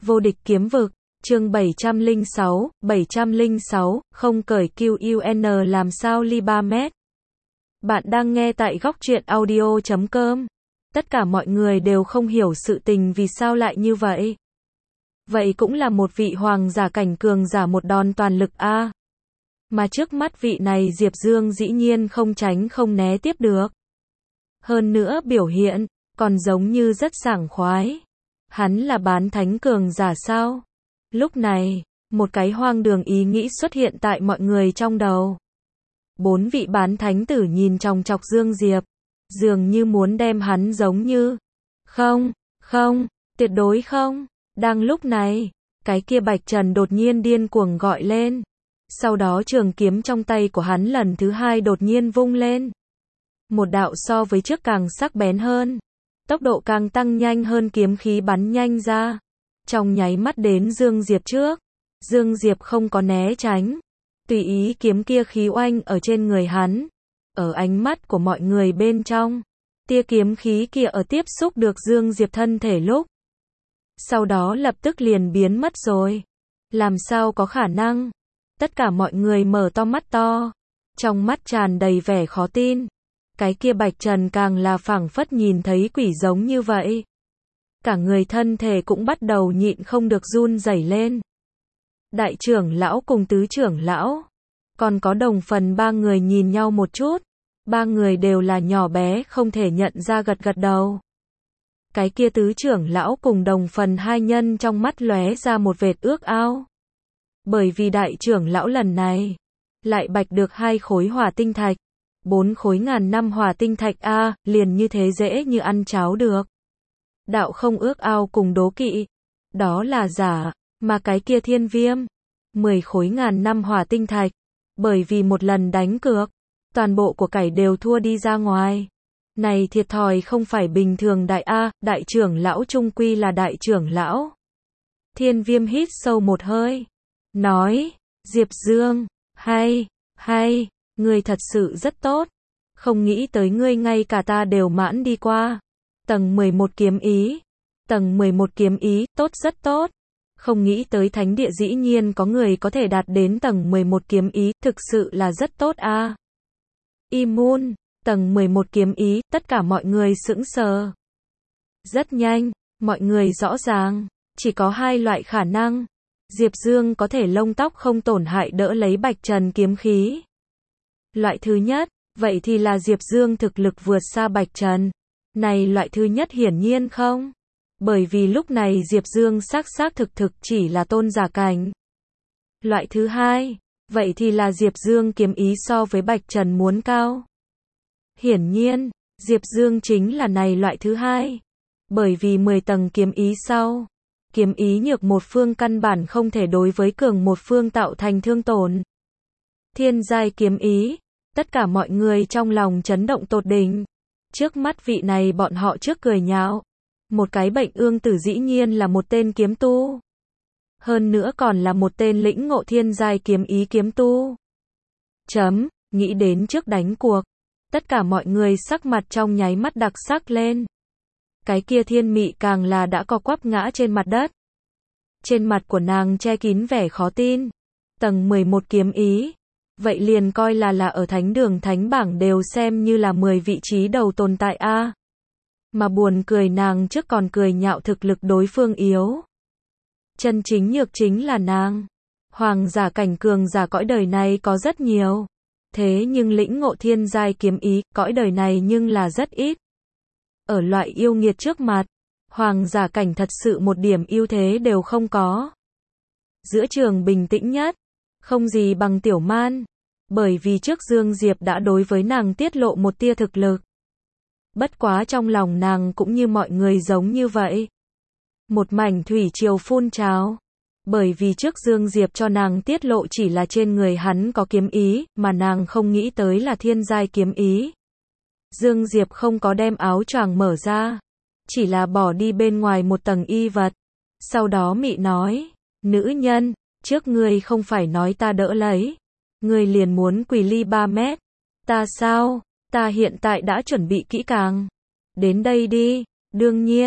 Vô địch kiếm vực, chương 706, không cởi QUN làm sao ly 3 mét. Bạn đang nghe tại góc truyện audio.com. Tất cả mọi người đều không hiểu sự tình vì sao lại như vậy. Vậy cũng là một vị hoàng giả cảnh cường giả một đòn toàn lực a. Mà trước mắt vị này Diệp Dương dĩ nhiên không tránh không né tiếp được. Hơn nữa biểu hiện, còn giống như rất sảng khoái. Hắn là bán thánh cường giả sao? Lúc này, một cái hoang đường ý nghĩ xuất hiện tại mọi người trong đầu. 4 vị bán thánh tử nhìn chòng chọc Dương Diệp, dường như muốn đem hắn giống như. Không, tuyệt đối không. Đang lúc này, cái kia Bạch Trần đột nhiên điên cuồng gọi lên. Sau đó trường kiếm trong tay của hắn lần thứ 2 đột nhiên vung lên. Một đạo so với trước càng sắc bén hơn. Tốc độ càng tăng nhanh hơn, kiếm khí bắn nhanh ra. Trong nháy mắt đến Dương Diệp trước. Dương Diệp không có né tránh. Tùy ý kiếm kia khí oanh ở trên người hắn. Ở ánh mắt của mọi người bên trong. Tia kiếm khí kia ở tiếp xúc được Dương Diệp thân thể lúc. Sau đó lập tức liền biến mất rồi. Làm sao có khả năng? Tất cả mọi người mở to mắt to. Trong mắt tràn đầy vẻ khó tin. Cái kia Bạch Trần càng là phảng phất nhìn thấy quỷ giống như vậy. Cả người thân thể cũng bắt đầu nhịn không được run rẩy lên. Đại trưởng lão cùng tứ trưởng lão, còn có đồng phần 3 người nhìn nhau một chút. 3 người đều là nhỏ bé không thể nhận ra, gật gật đầu. Cái kia tứ trưởng lão cùng đồng phần 2 nhân trong mắt lóe ra một vệt ước ao. Bởi vì đại trưởng lão lần này lại bạch được 2 khối hỏa tinh thạch. 4 khối ngàn năm hỏa tinh thạch a, liền như thế dễ như ăn cháo được. Đạo không ước ao cùng đố kỵ, đó là giả, mà cái kia Thiên Viêm, 10 khối ngàn năm hỏa tinh thạch, bởi vì một lần đánh cược, toàn bộ của cải đều thua đi ra ngoài. Này thiệt thòi không phải bình thường đại trưởng lão trung quy là đại trưởng lão. Thiên Viêm hít sâu một hơi, nói, Diệp Dương, hay, ngươi thật sự rất tốt. Không nghĩ tới ngươi ngay cả ta đều mãn đi qua. Tầng 11 kiếm ý, tốt rất tốt. Không nghĩ tới thánh địa dĩ nhiên có người có thể đạt đến tầng 11 kiếm ý, thực sự là rất tốt a. Imun, tầng 11 kiếm ý, tất cả mọi người sững sờ. Rất nhanh, mọi người rõ ràng, chỉ có 2 loại khả năng. Diệp Dương có thể lông tóc không tổn hại đỡ lấy Bạch Trần kiếm khí. Loại thứ nhất, vậy thì là Diệp Dương thực lực vượt xa Bạch Trần. Này loại thứ nhất hiển nhiên không. Bởi vì lúc này Diệp Dương xác thực chỉ là tôn giả cảnh. Loại thứ hai, vậy thì là Diệp Dương kiếm ý so với Bạch Trần muốn cao. Hiển nhiên, Diệp Dương chính là này loại thứ hai. Bởi vì 10 tầng kiếm ý sau, kiếm ý nhược một phương căn bản không thể đối với cường một phương tạo thành thương tổn. Thiên giai kiếm ý, tất cả mọi người trong lòng chấn động tột đỉnh. Trước mắt vị này bọn họ trước cười nhạo. Một cái bệnh ương tử dĩ nhiên là một tên kiếm tu. Hơn nữa còn là một tên lĩnh ngộ thiên giai kiếm ý kiếm tu. Nghĩ đến trước đánh cuộc. Tất cả mọi người sắc mặt trong nháy mắt đặc sắc lên. Cái kia Thiên Mị càng là đã co quắp ngã trên mặt đất. Trên mặt của nàng che kín vẻ khó tin. Tầng 11 kiếm ý. Vậy liền coi là ở thánh đường thánh bảng đều xem như là 10 vị trí đầu tồn tại a. Mà buồn cười nàng trước còn cười nhạo thực lực đối phương yếu. Chân chính nhược chính là nàng. Hoàng giả cảnh cường giả cõi đời này có rất nhiều. Thế nhưng lĩnh ngộ thiên giai kiếm ý, cõi đời này nhưng là rất ít. Ở loại yêu nghiệt trước mặt, hoàng giả cảnh thật sự một điểm ưu thế đều không có. Giữa trường bình tĩnh nhất, không gì bằng Tiểu Man. Bởi vì trước Dương Diệp đã đối với nàng tiết lộ một tia thực lực. Bất quá trong lòng nàng cũng như mọi người giống như vậy. Một mảnh thủy triều phun trào. Bởi vì trước Dương Diệp cho nàng tiết lộ chỉ là trên người hắn có kiếm ý, mà nàng không nghĩ tới là thiên giai kiếm ý. Dương Diệp không có đem áo choàng mở ra. Chỉ là bỏ đi bên ngoài một tầng y vật. Sau đó Mị nói, nữ nhân, trước ngươi không phải nói ta đỡ lấy. Ngươi liền muốn quỳ ly 3 mét. Ta sao? Ta hiện tại đã chuẩn bị kỹ càng. Đến đây đi. Đương nhiên,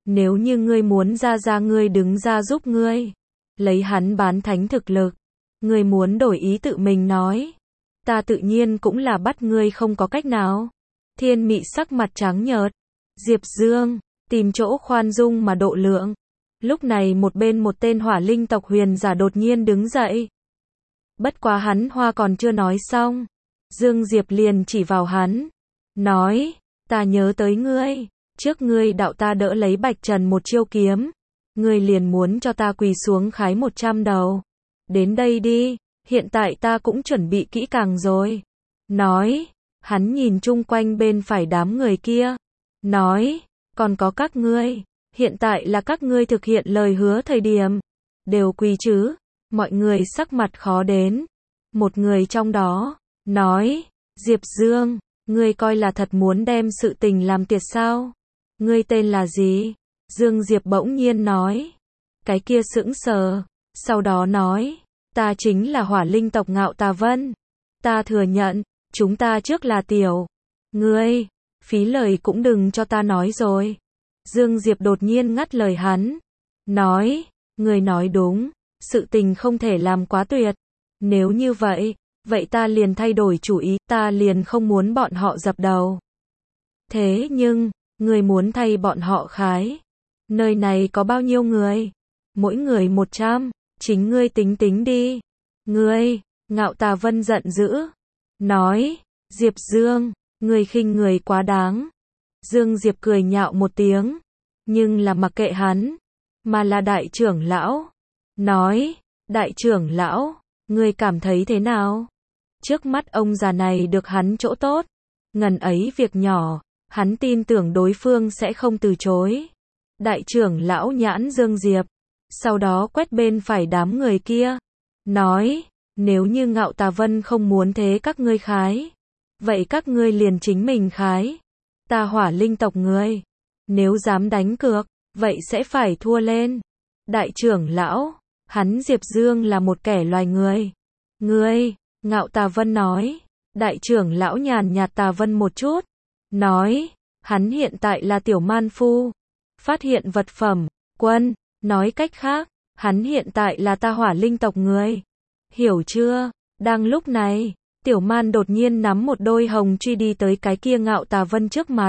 Nếu như ngươi muốn ra ngươi đứng ra giúp ngươi. Lấy hắn bán thánh thực lực. Ngươi muốn đổi ý tự mình nói. Ta tự nhiên cũng là bắt ngươi không có cách nào. Thiên Mị sắc mặt trắng nhợt. Diệp Dương, tìm chỗ khoan dung mà độ lượng. Lúc này một bên một tên hỏa linh tộc huyền giả đột nhiên đứng dậy. Bất quá hắn hoa còn chưa nói xong. Dương Diệp liền chỉ vào hắn. Nói, ta nhớ tới ngươi. Trước ngươi đạo ta đỡ lấy Bạch Trần một chiêu kiếm. Ngươi liền muốn cho ta quỳ xuống khái 100 đầu. Đến đây đi, hiện tại ta cũng chuẩn bị kỹ càng rồi. Nói, hắn nhìn chung quanh bên phải đám người kia. Nói, còn có các ngươi. Hiện tại là các ngươi thực hiện lời hứa thời điểm. Đều quỳ chứ. Mọi người sắc mặt khó đến. Một người trong đó, nói, Diệp Dương, ngươi coi là thật muốn đem sự tình làm tiệt sao? Ngươi tên là gì? Dương Diệp bỗng nhiên nói. Cái kia sững sờ. Sau đó nói, ta chính là hỏa linh tộc Ngạo Tà Vân. Ta thừa nhận, chúng ta trước là tiểu. Ngươi, phí lời cũng đừng cho ta nói rồi. Dương Diệp đột nhiên ngắt lời hắn. Nói, ngươi nói đúng, sự tình không thể làm quá tuyệt. Nếu như vậy, vậy ta liền thay đổi chủ ý, ta liền không muốn bọn họ dập đầu. Thế nhưng, ngươi muốn thay bọn họ khái. Nơi này có bao nhiêu người? Mỗi người 100, chính ngươi tính tính đi. Ngươi, Ngạo Tà Vân giận dữ. Nói, Diệp Dương, ngươi khinh người quá đáng. Dương Diệp cười nhạo một tiếng. Nhưng là mặc kệ hắn, mà là đại trưởng lão. Nói, đại trưởng lão, ngươi cảm thấy thế nào? Trước mắt ông già này được hắn chỗ tốt. Ngần ấy việc nhỏ, hắn tin tưởng đối phương sẽ không từ chối. Đại trưởng lão nhãn Dương Diệp. Sau đó quét bên phải đám người kia. Nói, nếu như Ngạo Tà Vân không muốn thế các ngươi khái. Vậy các ngươi liền chính mình khái. Ta hỏa linh tộc ngươi. Nếu dám đánh cược, vậy sẽ phải thua lên. Đại trưởng lão, hắn Diệp Dương là một kẻ loài người. Ngươi, Ngạo Tà Vân nói. Đại trưởng lão nhàn nhạt Tà Vân một chút. Nói, hắn hiện tại là tiểu man phu. Phát hiện vật phẩm, quân. Nói cách khác, hắn hiện tại là ta hỏa linh tộc người. Hiểu chưa? Đang lúc này, tiểu man đột nhiên nắm một đôi hồng truy đi tới cái kia Ngạo Tà Vân trước mặt.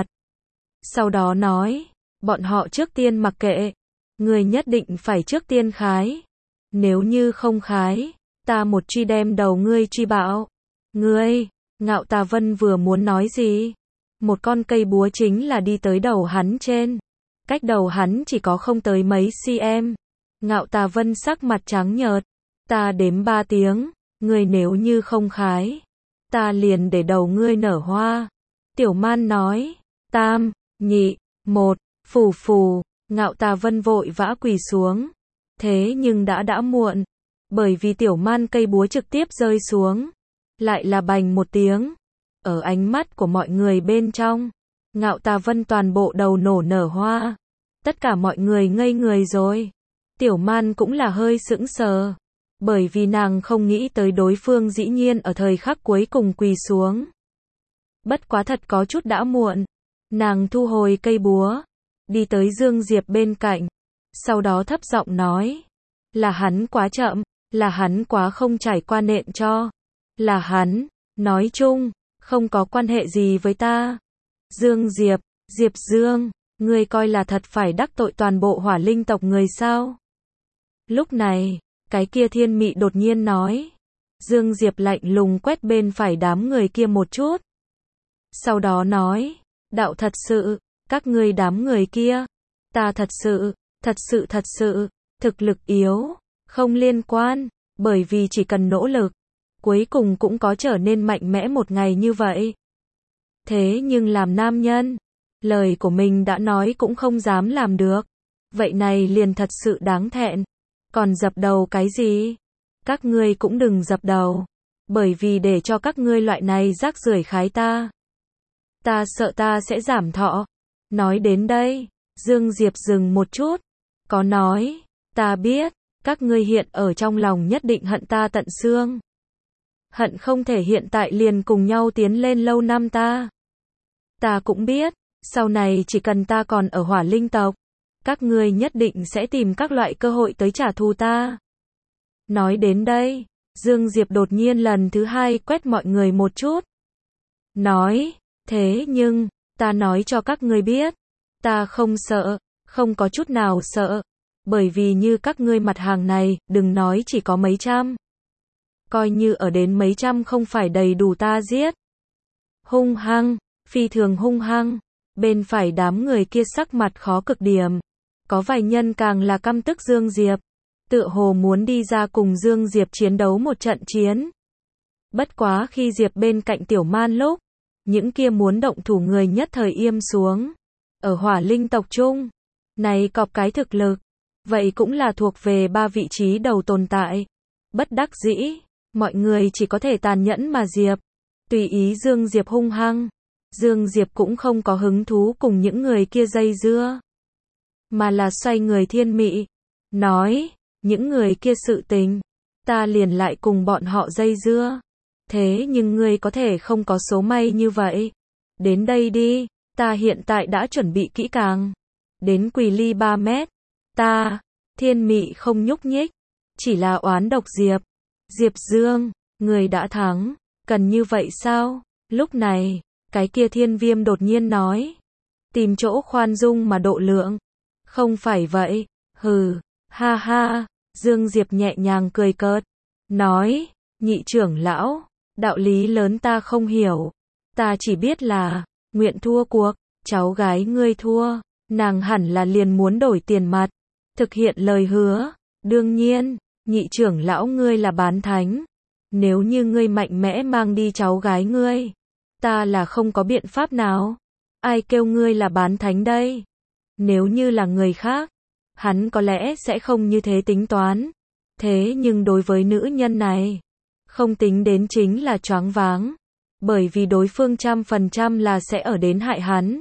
Sau đó nói, bọn họ trước tiên mặc kệ. Người nhất định phải trước tiên khái. Nếu như không khái, ta một truy đem đầu ngươi truy bạo. Ngươi, Ngạo Tà Vân vừa muốn nói gì? Một con cây búa chính là đi tới đầu hắn trên. Cách đầu hắn chỉ có không tới mấy cm. Ngạo Tà Vân sắc mặt trắng nhợt. Ta đếm 3 tiếng, ngươi nếu như không khái, ta liền để đầu ngươi nở hoa. Tiểu man nói, tam, nhị, một, phù phù, Ngạo Tà Vân vội vã quỳ xuống. Thế nhưng đã muộn, bởi vì tiểu man cây búa trực tiếp rơi xuống. Lại là bành một tiếng. Ở ánh mắt của mọi người bên trong, Ngạo Tà Vân toàn bộ đầu nổ nở hoa. Tất cả mọi người ngây người rồi. Tiểu man cũng là hơi sững sờ. Bởi vì nàng không nghĩ tới đối phương dĩ nhiên ở thời khắc cuối cùng quỳ xuống. Bất quá thật có chút đã muộn. Nàng thu hồi cây búa. Đi tới Dương Diệp bên cạnh. Sau đó thấp giọng nói. Là hắn quá chậm. Là hắn quá không trải qua nện cho. Là hắn. Nói chung, không có quan hệ gì với ta. Dương Diệp, Diệp Dương, ngươi coi là thật phải đắc tội toàn bộ hỏa linh tộc người sao? Lúc này, cái kia Thiên Mị đột nhiên nói. Dương Diệp lạnh lùng quét bên phải đám người kia một chút. Sau đó nói, đạo thật sự, các ngươi đám người kia, ta thật sự, thực lực yếu, không liên quan, bởi vì chỉ cần nỗ lực, cuối cùng cũng có trở nên mạnh mẽ một ngày như vậy. Thế nhưng làm nam nhân, lời của mình đã nói cũng không dám làm được. Vậy này liền thật sự đáng thẹn. Còn dập đầu cái gì? Các ngươi cũng đừng dập đầu. Bởi vì để cho các ngươi loại này rác rưởi khái ta. Ta sợ ta sẽ giảm thọ. Nói đến đây, Dương Diệp dừng một chút. Có nói, ta biết, các ngươi hiện ở trong lòng nhất định hận ta tận xương. Hận không thể hiện tại liền cùng nhau tiến lên lâu năm ta. Ta cũng biết, sau này chỉ cần ta còn ở hỏa linh tộc, Các ngươi nhất định sẽ tìm các loại cơ hội tới trả thù ta. Nói đến đây, Dương Diệp đột nhiên lần thứ hai quét mọi người một chút. Nói, thế nhưng, ta nói cho các ngươi biết, ta không sợ, không có chút nào sợ, bởi vì như các ngươi mặt hàng này, đừng nói chỉ có mấy trăm. Coi như ở đến mấy trăm không phải đầy đủ ta giết. Hung hăng, phi thường hung hăng, bên phải đám người kia sắc mặt khó cực điểm. Có vài nhân càng là căm tức Dương Diệp, tựa hồ muốn đi ra cùng Dương Diệp chiến đấu một trận chiến. Bất quá khi Diệp bên cạnh Tiểu Man lúc, những kia muốn động thủ người nhất thời im xuống. Ở Hỏa Linh tộc trung, này cọp cái thực lực, vậy cũng là thuộc về 3 vị trí đầu tồn tại. Bất đắc dĩ, mọi người chỉ có thể tàn nhẫn mà Diệp. Tùy ý Dương Diệp hung hăng. Dương Diệp cũng không có hứng thú cùng những người kia dây dưa, mà là xoay người Thiên Mị, nói, những người kia sự tình, ta liền lại cùng bọn họ dây dưa. Thế nhưng ngươi có thể không có số may như vậy. Đến đây đi, ta hiện tại đã chuẩn bị kỹ càng. Đến quỳ ly 3 mét. Ta, Thiên Mị không nhúc nhích, chỉ là oán độc Diệp. Diệp Dương, người đã thắng, cần như vậy sao? Lúc này, cái kia Thiên Viêm đột nhiên nói, tìm chỗ khoan dung mà độ lượng. Không phải vậy, hừ, ha ha, Dương Diệp nhẹ nhàng cười cợt, nói, nhị trưởng lão, đạo lý lớn ta không hiểu, ta chỉ biết là, nguyện thua cuộc, cháu gái ngươi thua, nàng hẳn là liền muốn đổi tiền mặt, thực hiện lời hứa, đương nhiên, nhị trưởng lão ngươi là bán thánh, nếu như ngươi mạnh mẽ mang đi cháu gái ngươi, ta là không có biện pháp nào, ai kêu ngươi là bán thánh đây? Nếu như là người khác, hắn có lẽ sẽ không như thế tính toán. Thế nhưng đối với nữ nhân này, không tính đến chính là choáng váng. Bởi vì đối phương 100% là sẽ ở đến hại hắn.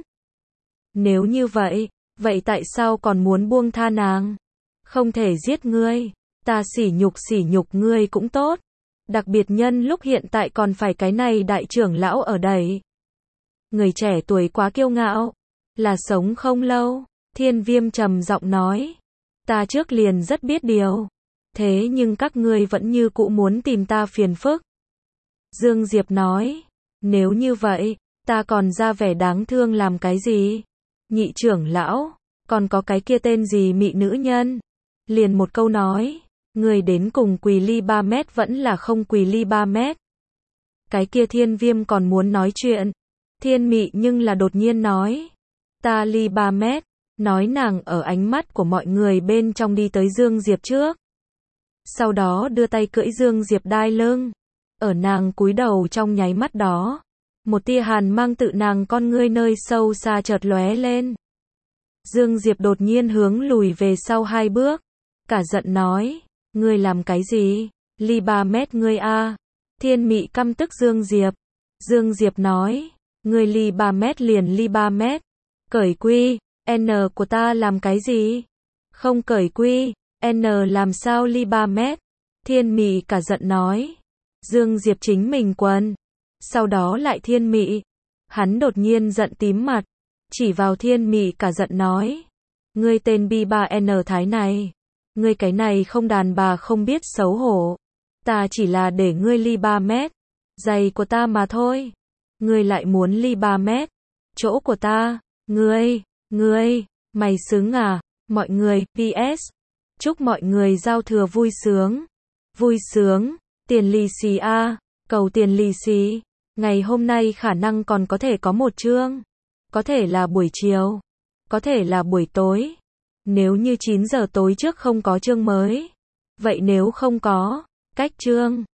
Nếu như vậy, vậy tại sao còn muốn buông tha nàng? Không thể giết ngươi, ta sỉ nhục ngươi cũng tốt. Đặc biệt nhân lúc hiện tại còn phải cái này đại trưởng lão ở đây. Người trẻ tuổi quá kiêu ngạo, là sống không lâu. Thiên Viêm trầm giọng nói, ta trước liền rất biết điều, thế nhưng các ngươi vẫn như cũ muốn tìm ta phiền phức. Dương Diệp nói, nếu như vậy, ta còn ra vẻ đáng thương làm cái gì? Nhị trưởng lão, còn có cái kia tên gì mị nữ nhân? Liền một câu nói, người đến cùng quỳ ly 3 mét vẫn là không quỳ ly 3 mét. Cái kia Thiên Viêm còn muốn nói chuyện, Thiên Mị nhưng là đột nhiên nói, ta ly 3 mét. Nói nàng ở ánh mắt của mọi người bên trong đi tới Dương Diệp trước. Sau đó đưa tay cưỡi Dương Diệp đai lưng. Ở nàng cúi đầu trong nháy mắt đó, một tia hàn mang tự nàng con ngươi nơi sâu xa chợt lóe lên. Dương Diệp đột nhiên hướng lùi về sau 2 bước. Cả giận nói, ngươi làm cái gì? Ly 3 mét ngươi a. Thiên Mị căm tức Dương Diệp. Dương Diệp nói, ngươi ly 3 mét liền ly 3 mét. Cởi quy. N của ta làm cái gì? Không cởi quy, N làm sao ly 3 mét? Thiên Mị cả giận nói. Dương Diệp chính mình quần. Sau đó lại Thiên Mị. Hắn đột nhiên giận tím mặt. Chỉ vào Thiên Mị cả giận nói. Ngươi tên B3N Thái này. Ngươi cái này không đàn bà không biết xấu hổ. Ta chỉ là để ngươi ly 3 mét. Giày của ta mà thôi. Ngươi lại muốn ly 3 mét. Chỗ của ta. Ngươi, mày xứng à? Mọi người, PS. Chúc mọi người giao thừa vui sướng. Vui sướng, tiền lì xì a, cầu tiền lì xì. Ngày hôm nay khả năng còn có thể có một chương. Có thể là buổi chiều. Có thể là buổi tối. Nếu như 9 giờ tối trước không có chương mới. Vậy nếu không có, cách chương.